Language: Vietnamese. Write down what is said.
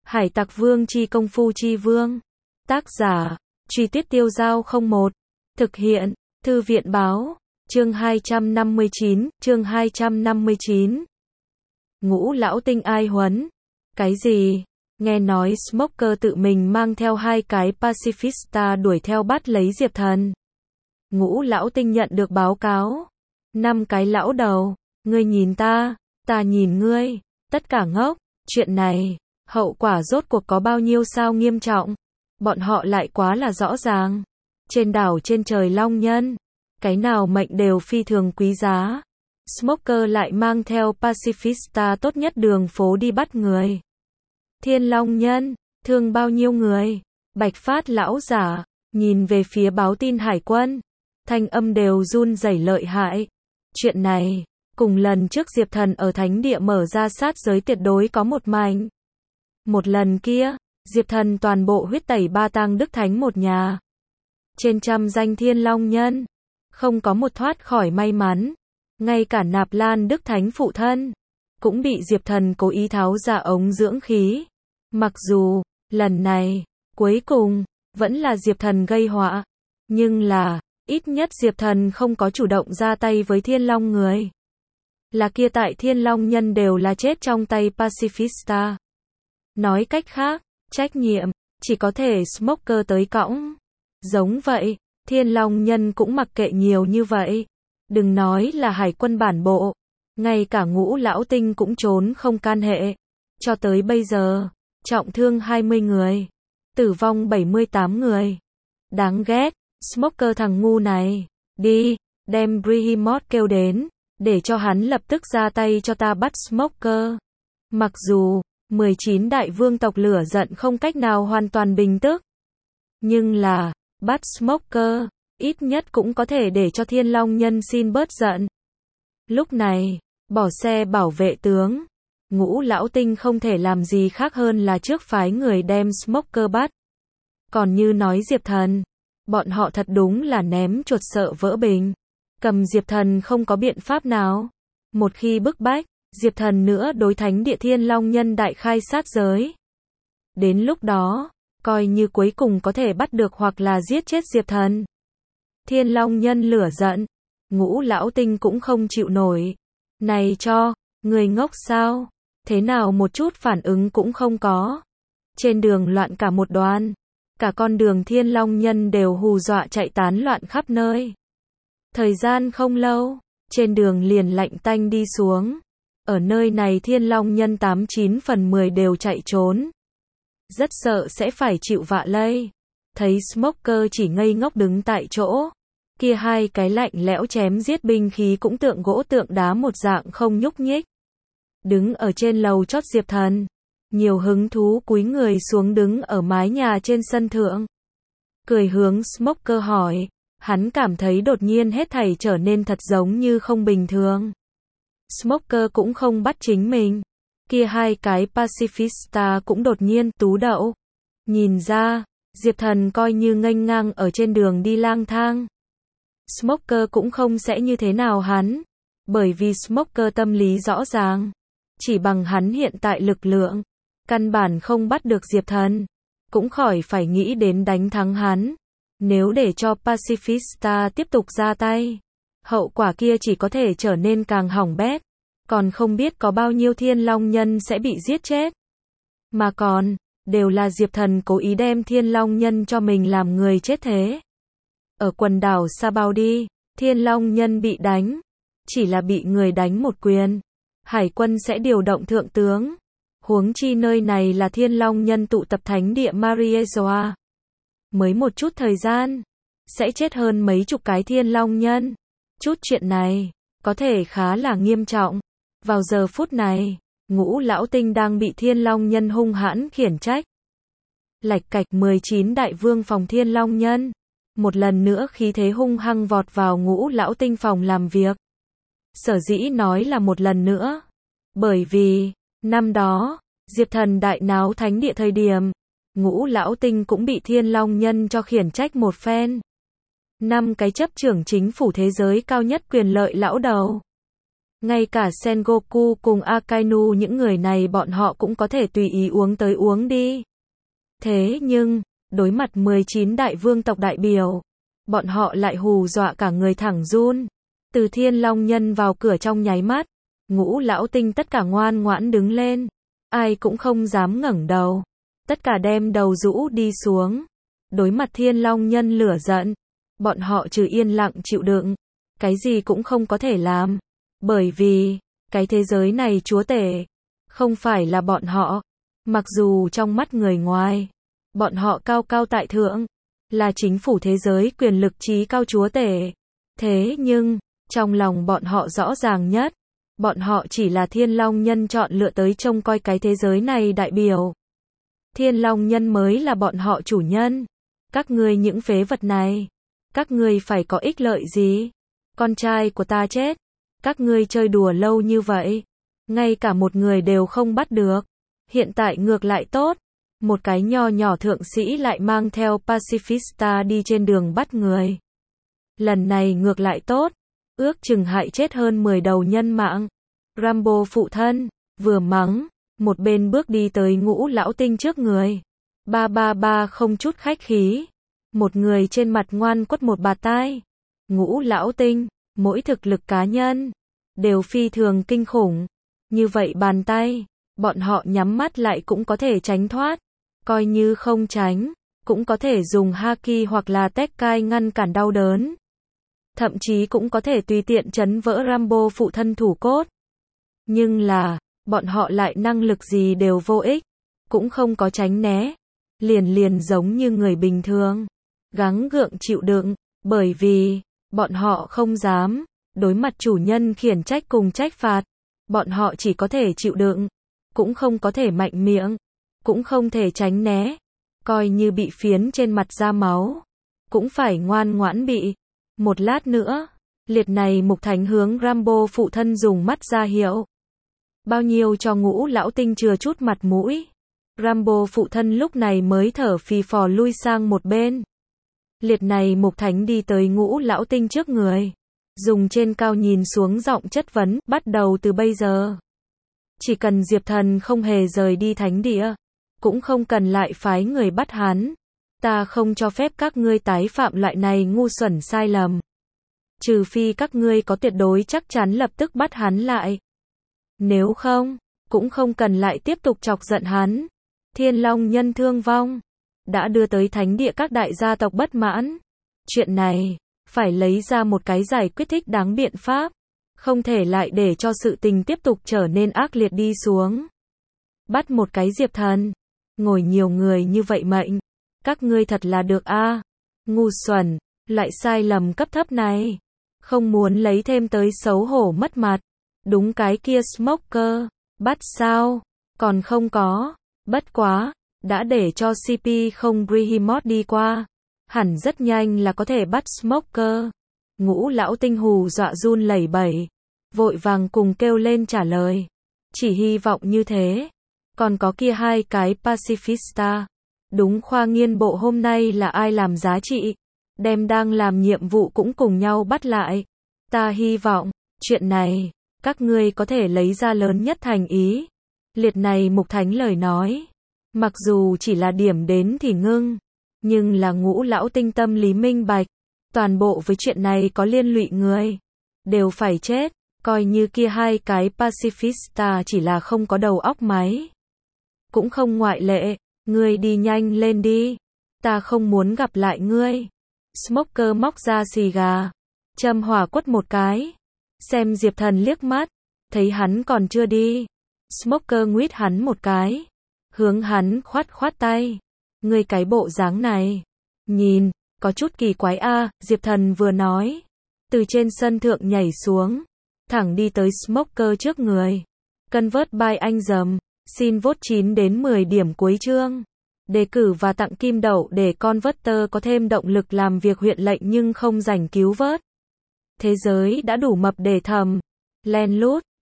Hải Tặc Vương chi công phu chi vương. Tác giả, Truy Tuyết Tiêu Giao 01. Thực hiện, Thư viện Báo. Chương 259, chương 259. Ngũ lão tinh ai huấn? Cái gì? Nghe nói Smoker tự mình mang theo 2 cái pacifista đuổi theo bắt lấy Diệp Thần. Ngũ lão tinh nhận được báo cáo. 5 cái lão đầu, ngươi nhìn ta nhìn ngươi, tất cả ngốc, chuyện này, hậu quả rốt cuộc có bao nhiêu sao nghiêm trọng, bọn họ lại quá là rõ ràng. Trên đảo trên trời Long Nhân, cái nào mệnh đều phi thường quý giá. Smoker lại mang theo pacifista tốt nhất đường phố đi bắt người. Thiên Long Nhân, thương bao nhiêu người? Bạch Phát lão giả, nhìn về phía báo tin hải quân, thanh âm đều run rẩy lợi hại. Chuyện này, cùng lần trước Diệp Thần ở Thánh Địa mở ra sát giới tuyệt đối có một mảnh. Một lần kia, Diệp Thần toàn bộ huyết tẩy Ba Tang Đức Thánh một nhà. Trên trăm danh Thiên Long Nhân, không có một thoát khỏi may mắn. Ngay cả Nạp Lan Đức Thánh phụ thân, cũng bị Diệp Thần cố ý tháo ra ống dưỡng khí. Mặc dù, lần này, cuối cùng, vẫn là Diệp Thần gây họa. Nhưng là, ít nhất Diệp Thần không có chủ động ra tay với Thiên Long người. Là kia tại Thiên Long Nhân đều là chết trong tay pacifista. Nói cách khác, trách nhiệm, chỉ có thể Smoker tới cõng. Giống vậy, Thiên Long Nhân cũng mặc kệ nhiều như vậy. Đừng nói là hải quân bản bộ, ngay cả Ngũ lão tinh cũng trốn không can hệ. Cho tới bây giờ, trọng thương 20 người, tử vong 78 người. Đáng ghét, Smoker thằng ngu này. Đi, đem Brihimot kêu đến, để cho hắn lập tức ra tay cho ta bắt Smoker. Mặc dù, 19 đại vương tộc lửa giận không cách nào hoàn toàn bình tức. Nhưng là, bắt Smoker, ít nhất cũng có thể để cho Thiên Long Nhân xin bớt giận. Lúc này, bỏ xe bảo vệ tướng, Ngũ lão tinh không thể làm gì khác hơn là trước phái người đem Smoker bắt. Còn như nói Diệp Thần, bọn họ thật đúng là ném chuột sợ vỡ bình. Cầm Diệp Thần không có biện pháp nào. Một khi bức bách, Diệp Thần nữa đối Thánh Địa Thiên Long Nhân đại khai sát giới. Đến lúc đó, coi như cuối cùng có thể bắt được hoặc là giết chết Diệp Thần. Thiên Long Nhân lửa giận, Ngũ lão tinh cũng không chịu nổi. Này cho, người ngốc sao? Thế nào một chút phản ứng cũng không có. Trên đường loạn cả một đoàn. Cả con đường Thiên Long Nhân đều hù dọa chạy tán loạn khắp nơi. Thời gian không lâu, trên đường liền lạnh tanh đi xuống. Ở nơi này Thiên Long Nhân 89 phần 10 đều chạy trốn. Rất sợ sẽ phải chịu vạ lây. Thấy Smoker chỉ ngây ngốc đứng tại chỗ. Kia 2 cái lạnh lẽo chém giết binh khí cũng tượng gỗ tượng đá một dạng không nhúc nhích. Đứng ở trên lầu chót Diệp Thần, nhiều hứng thú cúi người xuống đứng ở mái nhà trên sân thượng. Cười hướng Smoker hỏi, hắn cảm thấy đột nhiên hết thảy trở nên thật giống như không bình thường. Smoker cũng không bắt chính mình. Kia 2 cái pacifista cũng đột nhiên tú đậu. Nhìn ra, Diệp Thần coi như nghênh ngang ở trên đường đi lang thang. Smoker cũng không sẽ như thế nào hắn. Bởi vì Smoker tâm lý rõ ràng. Chỉ bằng hắn hiện tại lực lượng, căn bản không bắt được Diệp Thần. Cũng khỏi phải nghĩ đến đánh thắng hắn. Nếu để cho pacifista tiếp tục ra tay, hậu quả kia chỉ có thể trở nên càng hỏng bét. Còn không biết có bao nhiêu Thiên Long Nhân sẽ bị giết chết. Mà còn, đều là Diệp Thần cố ý đem Thiên Long Nhân cho mình làm người chết thế. Ở quần đảo Sabaudi, Thiên Long Nhân bị đánh. Chỉ là bị người đánh một quyền. Hải quân sẽ điều động thượng tướng. Huống chi nơi này là Thiên Long Nhân tụ tập Thánh Địa Mariezoa. Mới một chút thời gian, sẽ chết hơn mấy chục cái Thiên Long Nhân. Chút chuyện này, có thể khá là nghiêm trọng. Vào giờ phút này, Ngũ lão tinh đang bị Thiên Long Nhân hung hãn khiển trách. Lạch cạch 19 đại vương phòng Thiên Long Nhân. Một lần nữa khí thế hung hăng vọt vào Ngũ lão tinh phòng làm việc. Sở dĩ nói là một lần nữa. Bởi vì, năm đó, Diệp Thần đại náo Thánh Địa thời điểm, Ngũ lão tinh cũng bị Thiên Long Nhân cho khiển trách một phen. 5 cái chấp trưởng chính phủ thế giới cao nhất quyền lợi lão đầu. Ngay cả Sengoku cùng Akainu những người này bọn họ cũng có thể tùy ý uống tới uống đi. Thế nhưng, đối mặt 19 đại vương tộc đại biểu, bọn họ lại hù dọa cả người thẳng run. Từ Thiên Long Nhân vào cửa trong nháy mắt, Ngũ Lão Tinh tất cả ngoan ngoãn đứng lên, ai cũng không dám ngẩng đầu, tất cả đem đầu rũ đi xuống. Đối mặt Thiên Long Nhân lửa giận, bọn họ trừ yên lặng chịu đựng, cái gì cũng không có thể làm, bởi vì cái thế giới này chúa tể không phải là bọn họ. Mặc dù trong mắt người ngoài, bọn họ cao cao tại thượng, là chính phủ thế giới quyền lực trí cao chúa tể, thế nhưng trong lòng bọn họ rõ ràng nhất, bọn họ chỉ là Thiên Long Nhân chọn lựa tới trông coi cái thế giới này đại biểu. Thiên Long Nhân mới là bọn họ chủ nhân. Các ngươi những phế vật này, các ngươi phải có ích lợi gì? Con trai của ta chết, các ngươi chơi đùa lâu như vậy, ngay cả một người đều không bắt được. Hiện tại ngược lại tốt, một cái nho nhỏ thượng sĩ lại mang theo pacifista đi trên đường bắt người. Lần này ngược lại tốt, ước chừng hại chết hơn 10 đầu nhân mạng. Rambo phụ thân, vừa mắng, một bên bước đi tới Ngũ Lão Tinh trước người. Ba không chút khách khí. Một người trên mặt ngoan quất một bạt tai. Ngũ Lão Tinh, mỗi thực lực cá nhân, đều phi thường kinh khủng. Như vậy bàn tay, bọn họ nhắm mắt lại cũng có thể tránh thoát. Coi như không tránh, cũng có thể dùng haki hoặc là tekkai ngăn cản đau đớn. Thậm chí cũng có thể tùy tiện chấn vỡ Rambo phụ thân thủ cốt. Nhưng là, bọn họ lại năng lực gì đều vô ích, cũng không có tránh né. Liền giống như người bình thường, gắng gượng chịu đựng, bởi vì, bọn họ không dám, đối mặt chủ nhân khiển trách cùng trách phạt. Bọn họ chỉ có thể chịu đựng, cũng không có thể mạnh miệng, cũng không thể tránh né. Coi như bị phiến trên mặt ra máu, cũng phải ngoan ngoãn bị. Một lát nữa, liệt này Mục Thánh hướng Rambo phụ thân dùng mắt ra hiệu. Bao nhiêu cho Ngũ Lão Tinh chừa chút mặt mũi. Rambo phụ thân lúc này mới thở phì phò lui sang một bên. Liệt này Mục Thánh đi tới Ngũ Lão Tinh trước người, dùng trên cao nhìn xuống giọng chất vấn, bắt đầu từ bây giờ. Chỉ cần Diệp Thần không hề rời đi thánh địa, cũng không cần lại phái người bắt hắn. Ta không cho phép các ngươi tái phạm loại này ngu xuẩn sai lầm. Trừ phi các ngươi có tuyệt đối chắc chắn lập tức bắt hắn lại. Nếu không, cũng không cần lại tiếp tục chọc giận hắn. Thiên Long Nhân thương vong, đã đưa tới thánh địa các đại gia tộc bất mãn. Chuyện này, phải lấy ra một cái giải quyết thích đáng biện pháp. Không thể lại để cho sự tình tiếp tục trở nên ác liệt đi xuống. Bắt một cái Diệp Thần, ngồi nhiều người như vậy mệnh. Các ngươi thật là được a, ngu xuẩn, lại sai lầm cấp thấp này. Không muốn lấy thêm tới xấu hổ mất mặt. Đúng cái kia Smoker, bắt sao? Còn không có, bất quá, đã để cho CP không Grihimot đi qua. Hẳn rất nhanh là có thể bắt Smoker. Ngũ Lão Tinh hù dọa run lẩy bẩy, vội vàng cùng kêu lên trả lời. Chỉ hy vọng như thế. Còn có kia hai cái pacifista. Đúng khoa nghiên bộ hôm nay là ai làm giá trị, đem đang làm nhiệm vụ cũng cùng nhau bắt lại. Ta hy vọng, chuyện này, các ngươi có thể lấy ra lớn nhất thành ý. Liệt này Mục Thánh lời nói, mặc dù chỉ là điểm đến thì ngưng, nhưng là Ngũ Lão Tinh tâm lý minh bạch, toàn bộ với chuyện này có liên lụy người, đều phải chết, coi như kia hai cái pacifista chỉ là không có đầu óc máy. Cũng không ngoại lệ. Ngươi đi nhanh lên đi. Ta không muốn gặp lại ngươi. Smoker móc ra xì gà, châm hỏa quất một cái. Xem Diệp Thần liếc mắt, thấy hắn còn chưa đi. Smoker nguyết hắn một cái, hướng hắn khoát tay. Ngươi cái bộ dáng này, nhìn, có chút kỳ quái a. Diệp Thần vừa nói, từ trên sân thượng nhảy xuống, thẳng đi tới Smoker trước người. Convert by anh dầm. Xin vote 9 đến 10 điểm cuối chương. Đề cử và tặng kim đậu để Converter có thêm động lực làm việc huyện lệnh nhưng không rảnh cứu vớt. Thế giới đã đủ mập để thầm. Len lút,